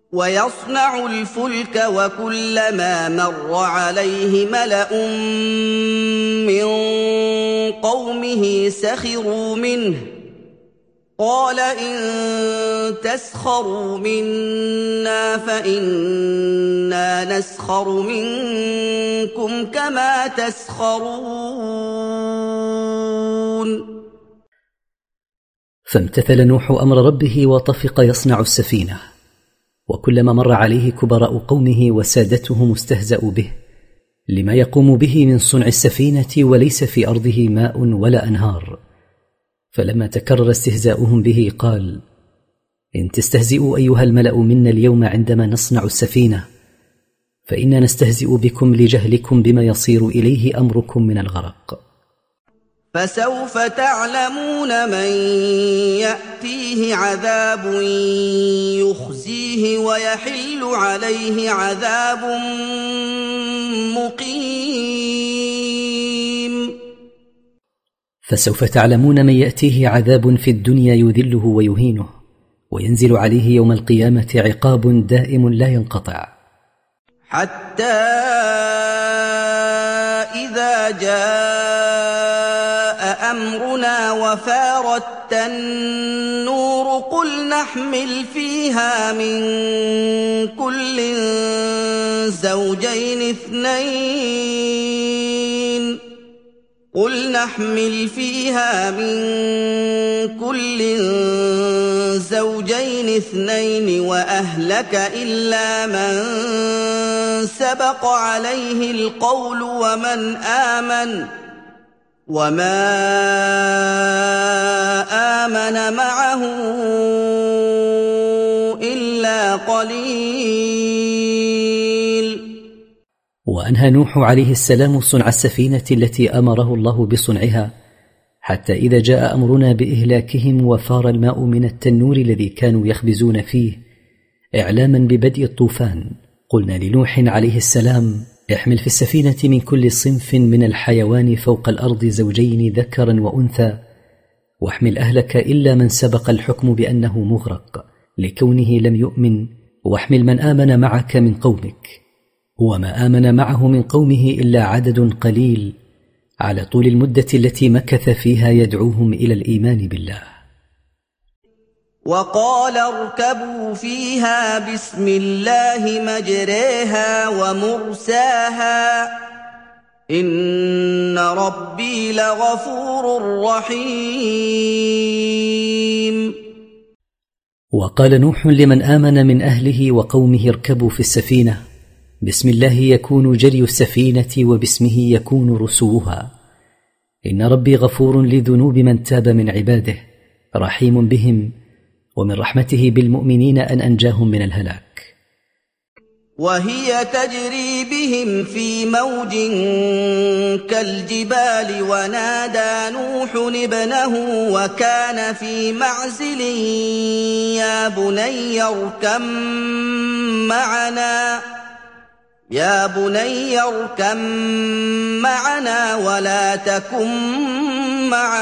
ويصنع الفلك وكلما مر عليه ملأ من قومه سخروا منه قال إن تسخروا منا فإنا نسخر منكم كما تسخرون. فامتثل نوح أمر ربه وطفق يصنع السفينة، وكلما مر عليه كبراء قومه وسادتهم استهزأوا به لما يقوم به من صنع السفينة، وليس في أرضه ماء ولا أنهار. فلما تكرر استهزاؤهم به قال: إن تستهزئوا أيها الملأ منا اليوم عندما نصنع السفينة فإنا نستهزئ بكم لجهلكم بما يصير إليه أمركم من الغرق. فسوف تعلمون من يأتيه عذاب يخزيه ويحل عليه عذاب مقيم. فسوف تعلمون من يأتيه عذاب في الدنيا يذله ويهينه، وينزل عليه يوم القيامة عقاب دائم لا ينقطع. حتى إذا جاء أمرنا وفارت النور قل نحمل فيها من كل زوجين اثنين وأهلك إلا من سبق عليه القول وما آمن معه إلا قليل. وأنهى نوح عليه السلام صنع السفينة التي أمره الله بصنعها، حتى إذا جاء أمرنا بإهلاكهم وفار الماء من التنور الذي كانوا يخبزون فيه إعلاما ببدء الطوفان، قلنا لنوح عليه السلام: احمل في السفينة من كل صنف من الحيوان فوق الأرض زوجين ذكرا وأنثى، واحمل أهلك إلا من سبق الحكم بأنه مغرق لكونه لم يؤمن، واحمل من آمن معك من قومك. وما آمن معه من قومه إلا عدد قليل على طول المدة التي مكث فيها يدعوهم إلى الإيمان بالله. وقال اركبوا فيها بسم الله مجريها ومرساها إن ربي لغفور رحيم. وقال نوح لمن آمن من أهله وقومه: اركبوا في السفينة، بسم الله يكون جري السفينة وباسمه يكون رسوها، إن ربي غفور لذنوب من تاب من عباده رحيم بهم، ومن رحمته بالمؤمنين أن أنجاهم من الهلاك. وهي تجري بهم في موج كالجبال ونادى نوح ابنه وكان في معزل يا بني اركم معنا ولا تكن مع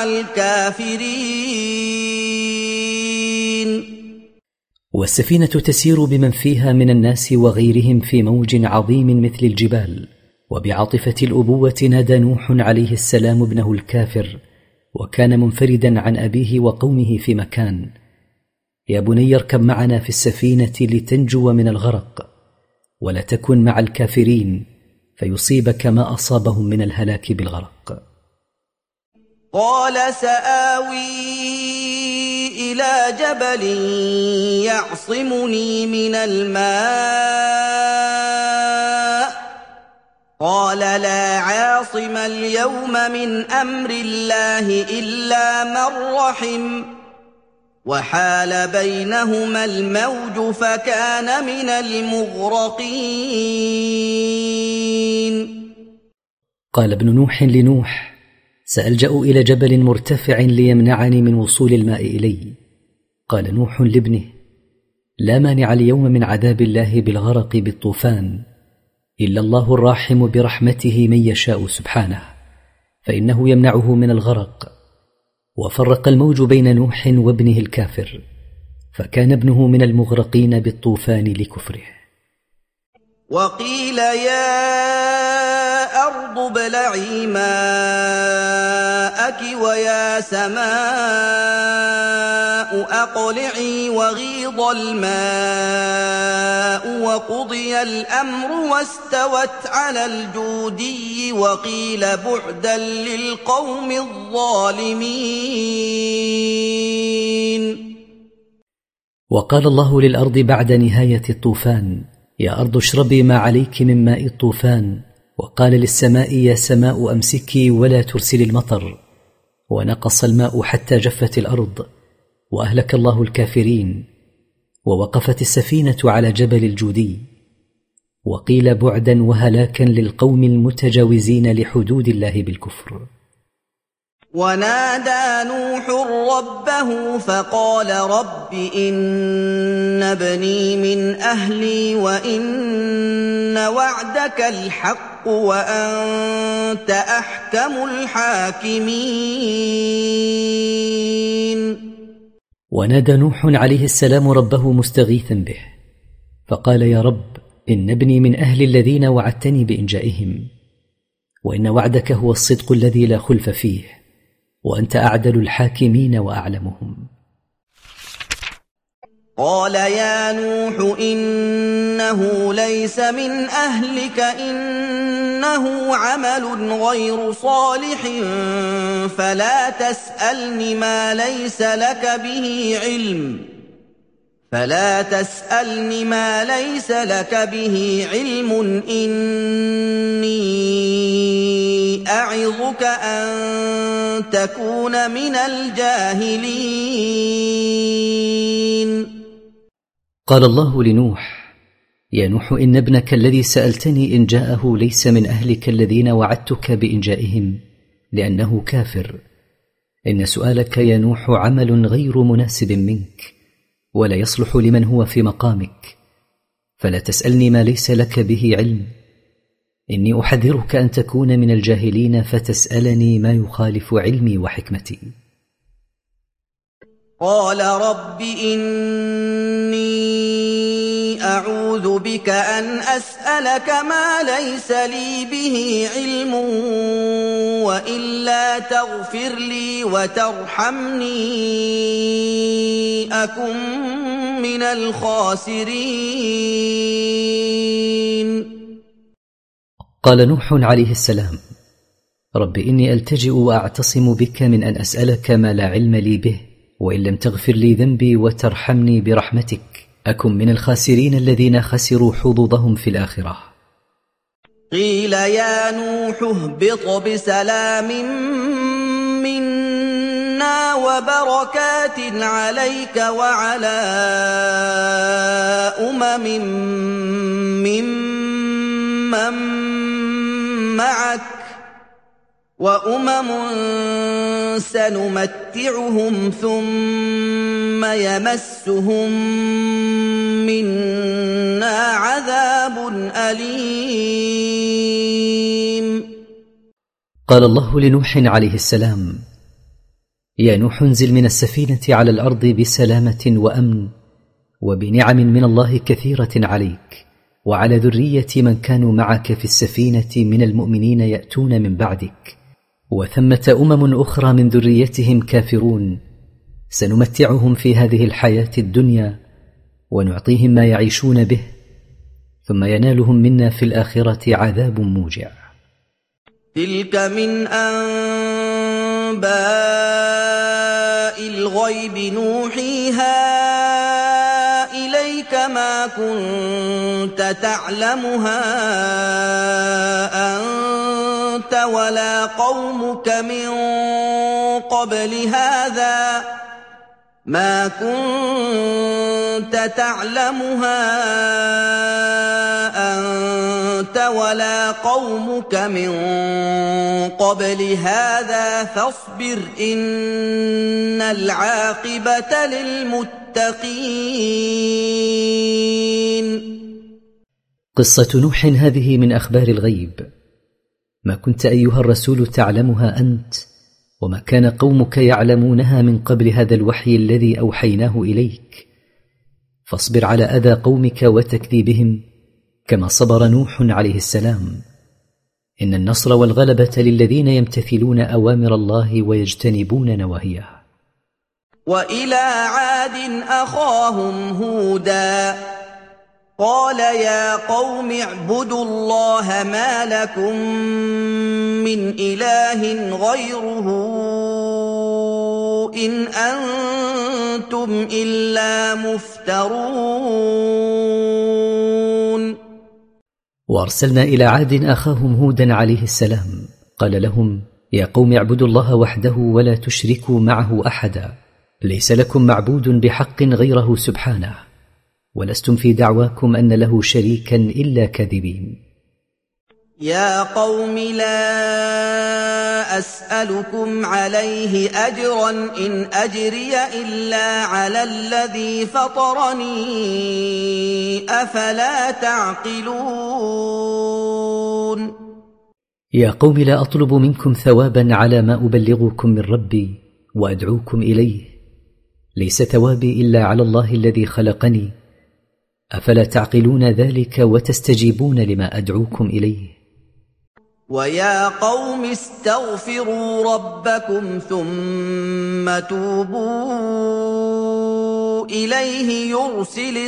الكافرين. والسفينة تسير بمن فيها من الناس وغيرهم في موج عظيم مثل الجبال، وبعاطفة الأبوة نادى نوح عليه السلام ابنه الكافر، وكان منفردا عن أبيه وقومه في مكان: يا بني اركب معنا في السفينة لتنجو من الغرق، ولا تكن مع الكافرين فيصيبك ما أصابهم من الهلاك بالغرق. قال سآوي إلى جبل يعصمني من الماء قال لا عاصم اليوم من أمر الله إلا من رحم وحال بينهما الموج فكان من المغرقين. قال ابن نوح لنوح: سألجأ إلى جبل مرتفع ليمنعني من وصول الماء إلي. قال نوح لابنه: لا مانع اليوم من عذاب الله بالغرق بالطوفان إلا الله الراحم برحمته من يشاء سبحانه، فإنه يمنعه من الغرق. وفرق الموج بين نوح وابنه الكافر، فكان ابنه من المغرقين بالطوفان لكفره. وقيل يا أرض ابلعي ماءك ويا سماء أقلعي وغيض الماء وقضي الأمر واستوت على الجودي وقيل بعدا للقوم الظالمين. وقال الله للأرض بعد نهاية الطوفان: يا أرض اشربي ما عليك من ماء الطوفان. وقال للسماء: يا سماء أمسكي ولا ترسلي المطر. ونقص الماء حتى جفت الأرض، وأهلك الله الكافرين. ووقفت السفينة على جبل الجودي. وقيل بعدا وهلاكا للقوم المتجاوزين لحدود الله بالكفر. ونادى نوح ربه فقال رب إن ابني من أهلي وإن وعدك الحق وأنت أحكم الحاكمين. ونادى نوح عليه السلام ربه مستغيثا به، فقال: يا رب، إن ابني من أهل الذين وعدتني بإنجائهم، وإن وعدك هو الصدق الذي لا خلف فيه، وأنت أعدل الحاكمين وأعلمهم. قال يا نوح إنه ليس من أهلك إنه عمل غير صالح فلا تسألني ما ليس لك به علم إني أعظك أن تكون من الجاهلين. قال الله لنوح: يا نوح، إن ابنك الذي سألتني إن جاءه ليس من أهلك الذين وعدتك بإنجائهم، لأنه كافر. إن سؤالك يا نوح عمل غير مناسب منك، ولا يصلح لمن هو في مقامك، فلا تسألني ما ليس لك به علم. إني أحذرك أن تكون من الجاهلين فتسألني ما يخالف علمي وحكمتي. قال رب إني أعوذ بك أن أسألك ما ليس لي به علم وإلا تغفر لي وترحمني أكن من الخاسرين. قال نوح عليه السلام: رب إني ألتجئ وأعتصم بك من أن أسألك ما لا علم لي به، وإن لم تغفر لي ذنبي وترحمني برحمتك أكن من الخاسرين الذين خسروا حظوظهم في الآخرة. قيل يا نوح اهبط بسلام منا وبركات عليك وعلى ممن معك وأمم سنمتعهم ثم يمسهم منا عذاب أليم. قال الله لنوح عليه السلام: يا نوح انزل من السفينة على الأرض بسلامة وأمن وبنعم من الله كثيرة عليك وعلى ذرية من كانوا معك في السفينة من المؤمنين يأتون من بعدك، وثمة أمم أخرى من ذريتهم كافرون سنمتعهم في هذه الحياة الدنيا ونعطيهم ما يعيشون به، ثم ينالهم منا في الآخرة عذاب موجع. تلك من أنباء الغيب نوحيها إليك ما كنت تعلمها أنت ولا قومك من قبل هذا فاصبر إن العاقبة للمتقين. قصة نوح هذه من أخبار الغيب، ما كنت أيها الرسول تعلمها أنت وما كان قومك يعلمونها من قبل هذا الوحي الذي أوحيناه إليك، فاصبر على أذى قومك وتكذيبهم كما صبر نوح عليه السلام. إن النصر والغلبة للذين يمتثلون أوامر الله ويجتنبون نواهيه. وإلى عاد أخاهم هودا قال يا قوم اعبدوا الله ما لكم من إله غيره إن أنتم إلا مفترون. وأرسلنا إلى عاد أخاهم هودا عليه السلام قال لهم يا قوم اعبدوا الله وحده ولا تشركوا معه أحدا، ليس لكم معبود بحق غيره سبحانه، ولستم في دعواكم أن له شريكا إلا كاذبين. يا قوم لا أسألكم عليه أجرا إن أجري إلا على الذي فطرني أفلا تعقلون. يا قوم لا أطلب منكم ثوابا على ما أبلغكم من ربي وأدعوكم إليه، ليس ثوابي إلا على الله الذي خلقني، أفلا تعقلون ذلك وتستجيبون لما أدعوكم إليه. ويا قوم استغفروا ربكم ثم توبوا إليه يرسل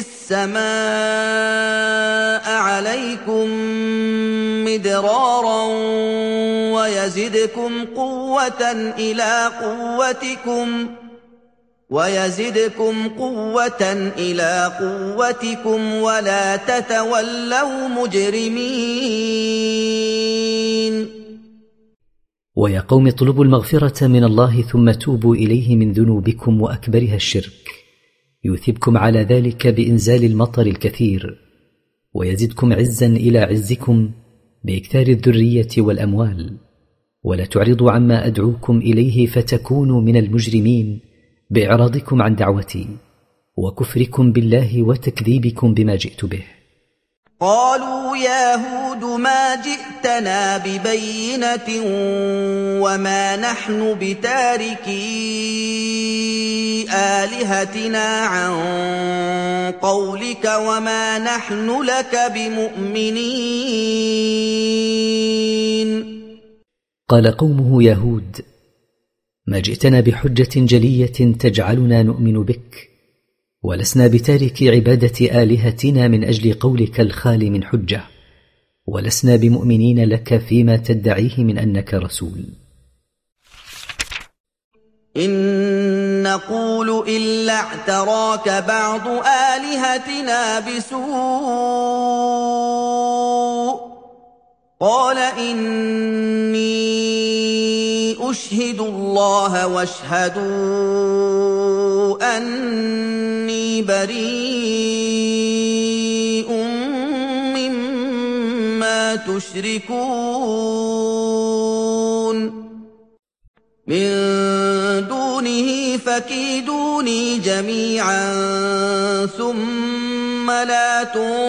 السماء عليكم مدرارا ويزدكم قوة إلى قوتكم ولا تتولوا مجرمين. ويا قوم اطلبوا المغفرة من الله ثم توبوا إليه من ذنوبكم وأكبرها الشرك، يثبكم على ذلك بإنزال المطر الكثير، ويزدكم عزا إلى عزكم بإكثار الذرية والأموال، ولا تعرضوا عما أدعوكم إليه فتكونوا من المجرمين بإعراضكم عن دعوتي وكفركم بالله وتكذيبكم بما جئت به. قالوا يا هود ما جئتنا ببينة وما نحن بتاركي آلهتنا عن قولك وما نحن لك بمؤمنين. قال قومه يا هود ما جئتنا بحجة جلية تجعلنا نؤمن بك، ولسنا بتارك عبادة آلهتنا من أجل قولك الخالي من حجة، ولسنا بمؤمنين لك فيما تدعيه من أنك رسول. إن نقول إلا اعتراك بعض آلهتنا بسوء قال إني أشهد الله واشهدوا أني بريء مما تشركون من دونه فكيدوني جميعا ثم لا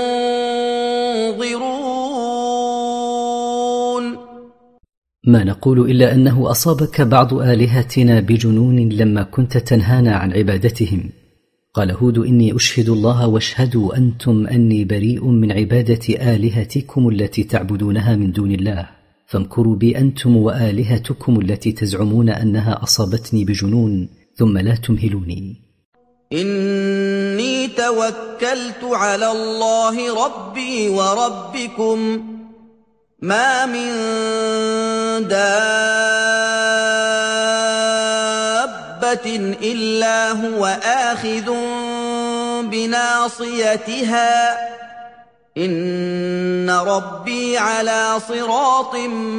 تنظرون. ما نقول إلا أنه أصابك بعض آلهتنا بجنون لما كنت تنهانا عن عبادتهم. قال هود إني أشهد الله واشهدوا أنتم أني بريء من عبادة آلهتكم التي تعبدونها من دون الله، فامكروا بي أنتم وآلهتكم التي تزعمون أنها أصابتني بجنون ثم لا تمهلوني. إني توكلت على الله ربي وربكم ما من دابة إلا هو آخذ بناصيتها إن ربي على صراط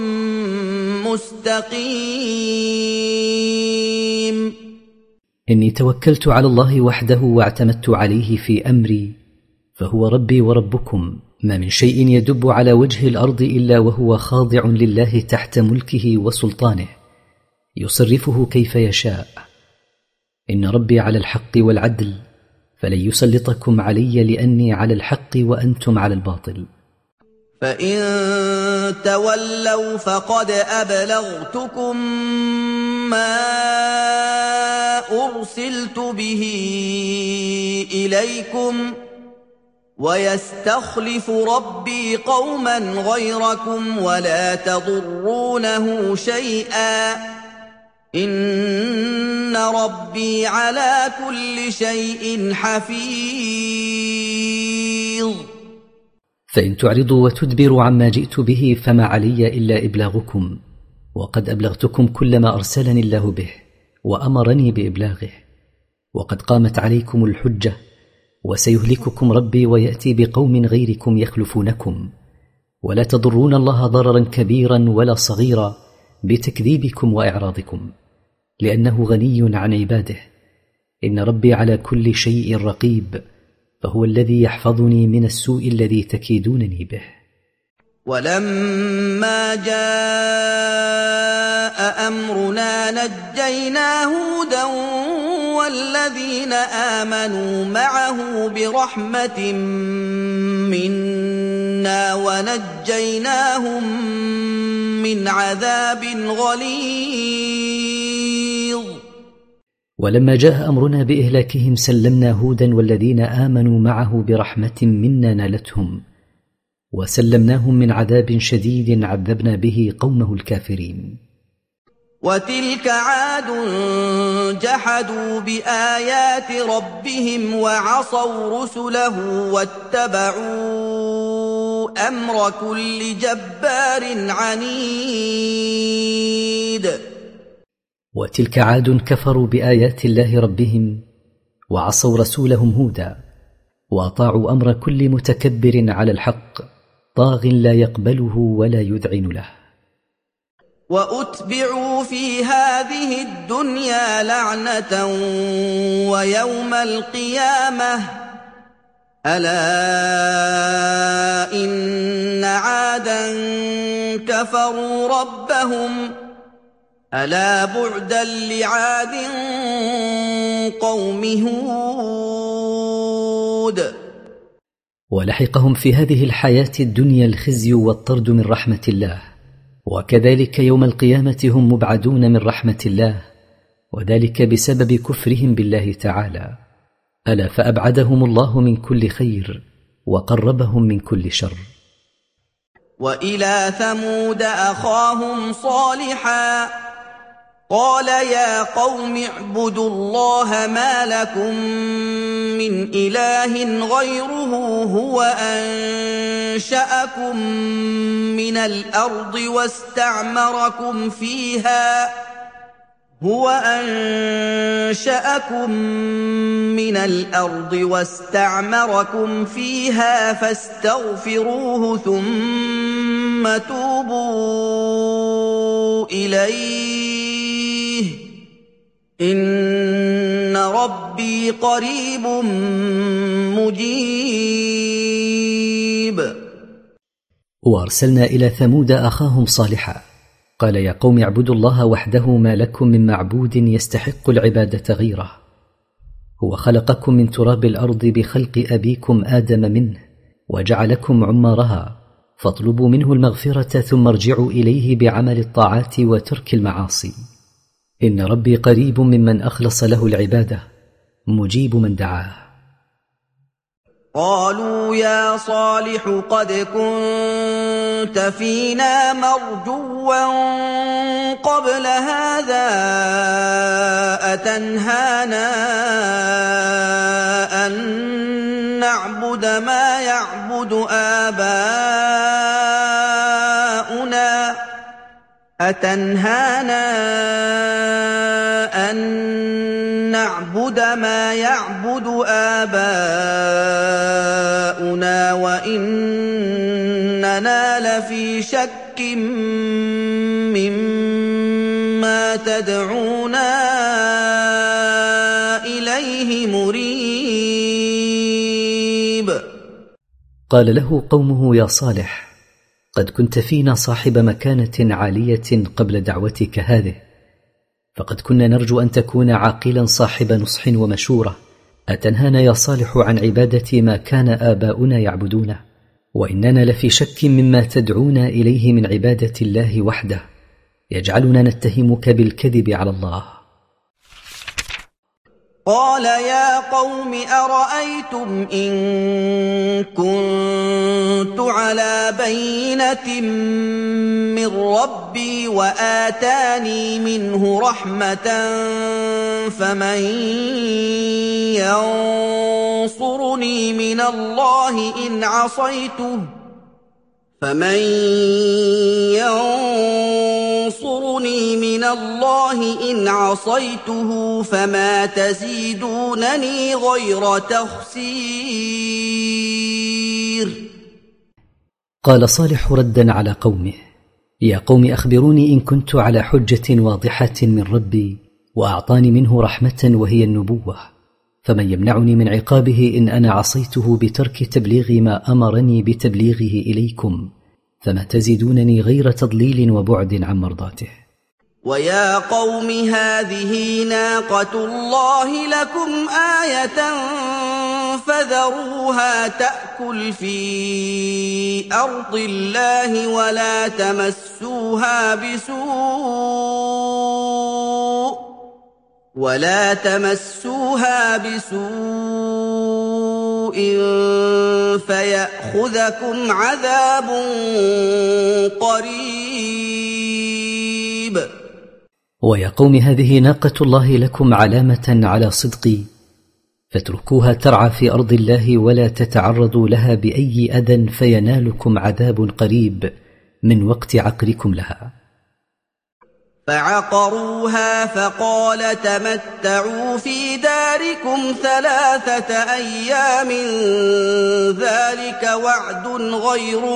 مستقيم. إني توكلت على الله وحده واعتمدت عليه في أمري، فهو ربي وربكم، ما من شيء يدب على وجه الأرض إلا وهو خاضع لله تحت ملكه وسلطانه، يصرفه كيف يشاء. إن ربي على الحق والعدل، فلن يسلطكم علي لأني على الحق وأنتم على الباطل. فإن تولوا فقد أبلغتكم ما أرسلت به إليكم ويستخلف ربي قوما غيركم ولا تضرونه شيئا إن ربي على كل شيء حفيظ. فإن تعرضوا وتدبروا عما جئت به فما علي إلا إبلاغكم، وقد أبلغتكم كل ما أرسلني الله به وأمرني بإبلاغه، وقد قامت عليكم الحجة، وسيهلككم ربي ويأتي بقوم غيركم يخلفونكم، ولا تضرون الله ضررا كبيرا ولا صغيرا بتكذيبكم وإعراضكم، لأنه غني عن عباده. إن ربي على كل شيء رقيب، فهو الذي يحفظني من السوء الذي تكيدونني به. ولما جاء أمرنا نجينا هودا والذين آمنوا معه برحمة منا ونجيناهم من عذاب غليظ. ولما جاء أمرنا بإهلاكهم سلمنا هودا والذين آمنوا معه برحمة منا نالتهم، وسلمناهم من عذاب شديد عذبنا به قومه الكافرين. وتلك عاد جحدوا بآيات ربهم وعصوا رسله واتبعوا أمر كل جبار عنيد. وتلك عاد كفروا بآيات الله ربهم وعصوا رسولهم هودا، وأطاعوا أمر كل متكبر على الحق طاغ لا يقبله ولا يذعن له. وأتبعوا في هذه الدنيا لعنة ويوم القيامة ألا إن عادا كفروا ربهم ألا بعدا لعاد قوم هود. ولحقهم في هذه الحياة الدنيا الخزي والطرد من رحمة الله، وكذلك يوم القيامة هم مبعدون من رحمة الله، وذلك بسبب كفرهم بالله تعالى. ألا فأبعدهم الله من كل خير وقربهم من كل شر. وإلى ثمود أخاهم صالحا قال يا قوم اعبدوا الله ما لكم من إله غيره هو أنشأكم من الأرض واستعمركم فيها فاستغفروه ثم توبوا إليه إن ربي قريب مجيب. وأرسلنا إلى ثمود أخاهم صالحا قال يا قوم اعبدوا الله وحده ما لكم من معبود يستحق العبادة غيره. هو خلقكم من تراب الأرض بخلق أبيكم آدم منه وجعلكم عمارها، فاطلبوا منه المغفرة ثم ارجعوا إليه بعمل الطاعات وترك المعاصي. إن ربي قريب ممن أخلص له العبادة مجيب من دعاه. قالوا يا صالح قد كنت فينا مرجوا قبل هذا أتنهانا أن نعبد ما يعبد آباؤنا وإننا لفي شك مما تدعونا إليه مريب. قال له قومه يا صالح قد كنت فينا صاحب مكانة عالية قبل دعوتك هذه، فقد كنا نرجو أن تكون عاقلا صاحب نصح ومشورة. أتنهانا يا صالح عن عبادة ما كان آباؤنا يعبدونه، وإننا لفي شك مما تدعونا إليه من عبادة الله وحده يجعلنا نتهمك بالكذب على الله. قال يا قوم أرأيتم إن كنت على بينة من ربي وآتاني منه رحمة فمن ينصرني من الله إن عصيته فما تزيدونني غير تخسير. قال صالح ردا على قومه: يا قوم أخبروني إن كنت على حجة واضحة من ربي وأعطاني منه رحمة وهي النبوة، فمن يمنعني من عقابه إن أنا عصيته بترك تبليغ ما أمرني بتبليغه إليكم، فما تزيدونني غير تضليل وبعد عن مرضاته. ويا قوم هذه ناقة الله لكم آية فذروها تأكل في أرض الله ولا تمسوها بسوء فيأخذكم عذاب قريب. ويا قوم هذه ناقة الله لكم علامة على صدقي، فاتركوها ترعى في أرض الله ولا تتعرضوا لها بأي أذى فينالكم عذاب قريب من وقت عقركم لها. فعقروها فقال تمتعوا في داركم 3 أيام ذلك وعد غير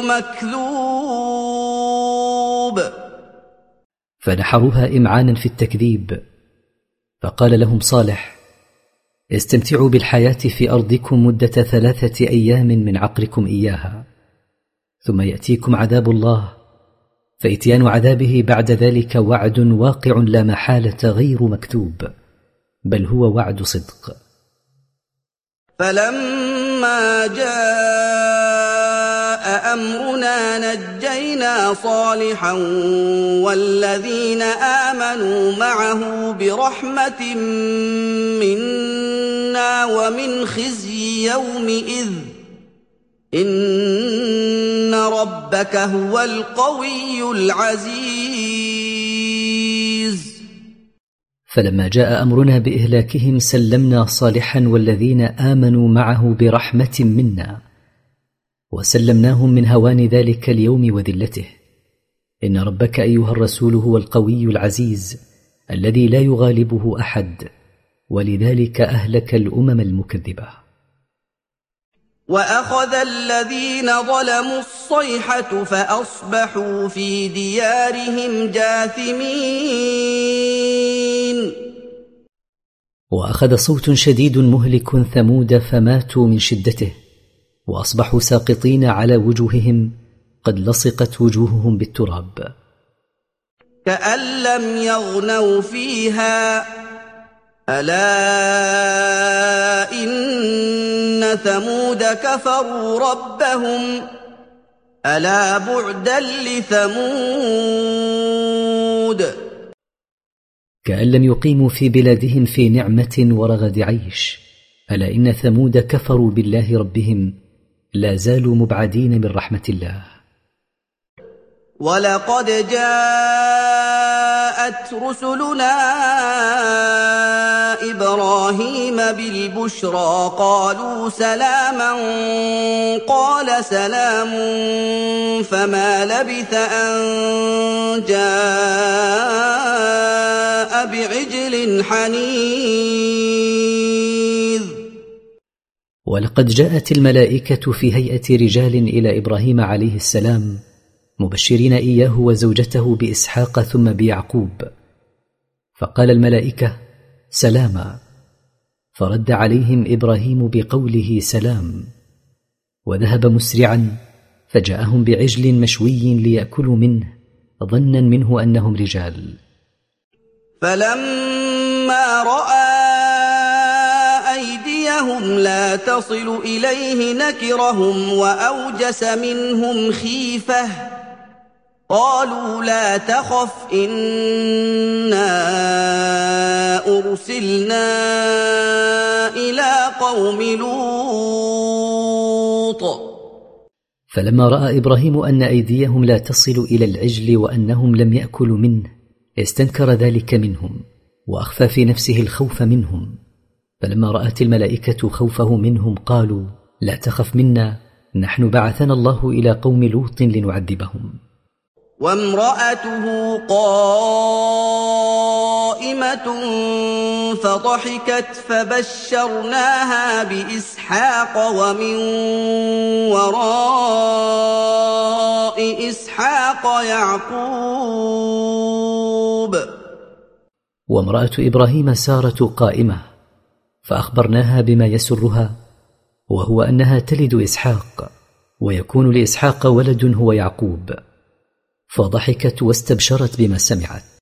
مكذوب. فنحروها إمعانا في التكذيب، فقال لهم صالح: استمتعوا بالحياة في أرضكم مدة 3 أيام من عقركم إياها، ثم يأتيكم عذاب الله، فإتيان عذابه بعد ذلك وعد واقع لا محالة غير مكتوب، بل هو وعد صدق. فلما جاء أمرنا نجينا صالحا والذين آمنوا معه برحمة منا ومن خزي يومئذ إن ربك هو القوي العزيز. فلما جاء أمرنا بإهلاكهم سلمنا صالحا والذين آمنوا معه برحمة منا، وسلمناهم من هوان ذلك اليوم وذلته. إن ربك أيها الرسول هو القوي العزيز الذي لا يغالبه أحد، ولذلك أهلك الأمم المكذبة. وأخذ الذين ظلموا الصيحة فأصبحوا في ديارهم جاثمين. وأخذ صوت شديد مهلك ثمود فماتوا من شدته، وأصبحوا ساقطين على وجوههم قد لصقت وجوههم بالتراب. كأن لم يغنوا فيها ألا إن ثمود كفروا ربهم ألا بعدا لثمود. كأن لم يقيموا في بلادهم في نعمة ورغد عيش، ألا إن ثمود كفروا بالله ربهم لا زالوا مبعدين من رحمة الله. ولقد جاءت رسلنا إبراهيم بالبشرى قالوا سلاما قال سلام فما لبث أن جاء بعجل حنيذ. ولقد جاءت الملائكة في هيئة رجال إلى إبراهيم عليه السلام مبشرين إياه وزوجته بإسحاق ثم بيعقوب، فقال الملائكة سلاما، فرد عليهم إبراهيم بقوله سلام، وذهب مسرعا فجاءهم بعجل مشوي ليأكلوا منه ظنا منه أنهم رجال. فلما رأى أيديهم أيديهم لا تصل إليه نكرهم وأوجس منهم خيفة قالوا لا تخف إنا أرسلنا إلى قوم لوط. فلما رأى إبراهيم أن أيديهم لا تصل إلى العجل وأنهم لم يأكلوا منه استنكر ذلك منهم وأخفى في نفسه الخوف منهم. فلما رأت الملائكة خوفه منهم قالوا لا تخف منا نحن بعثنا الله إلى قوم لوط لنعذبهم. وامرأته قائمة فضحكت فبشرناها بإسحاق ومن وراء إسحاق يعقوب. وامرأة إبراهيم سارة قائمة فأخبرناها بما يسرها وهو أنها تلد إسحاق ويكون لإسحاق ولد هو يعقوب، فضحكت واستبشرت بما سمعت.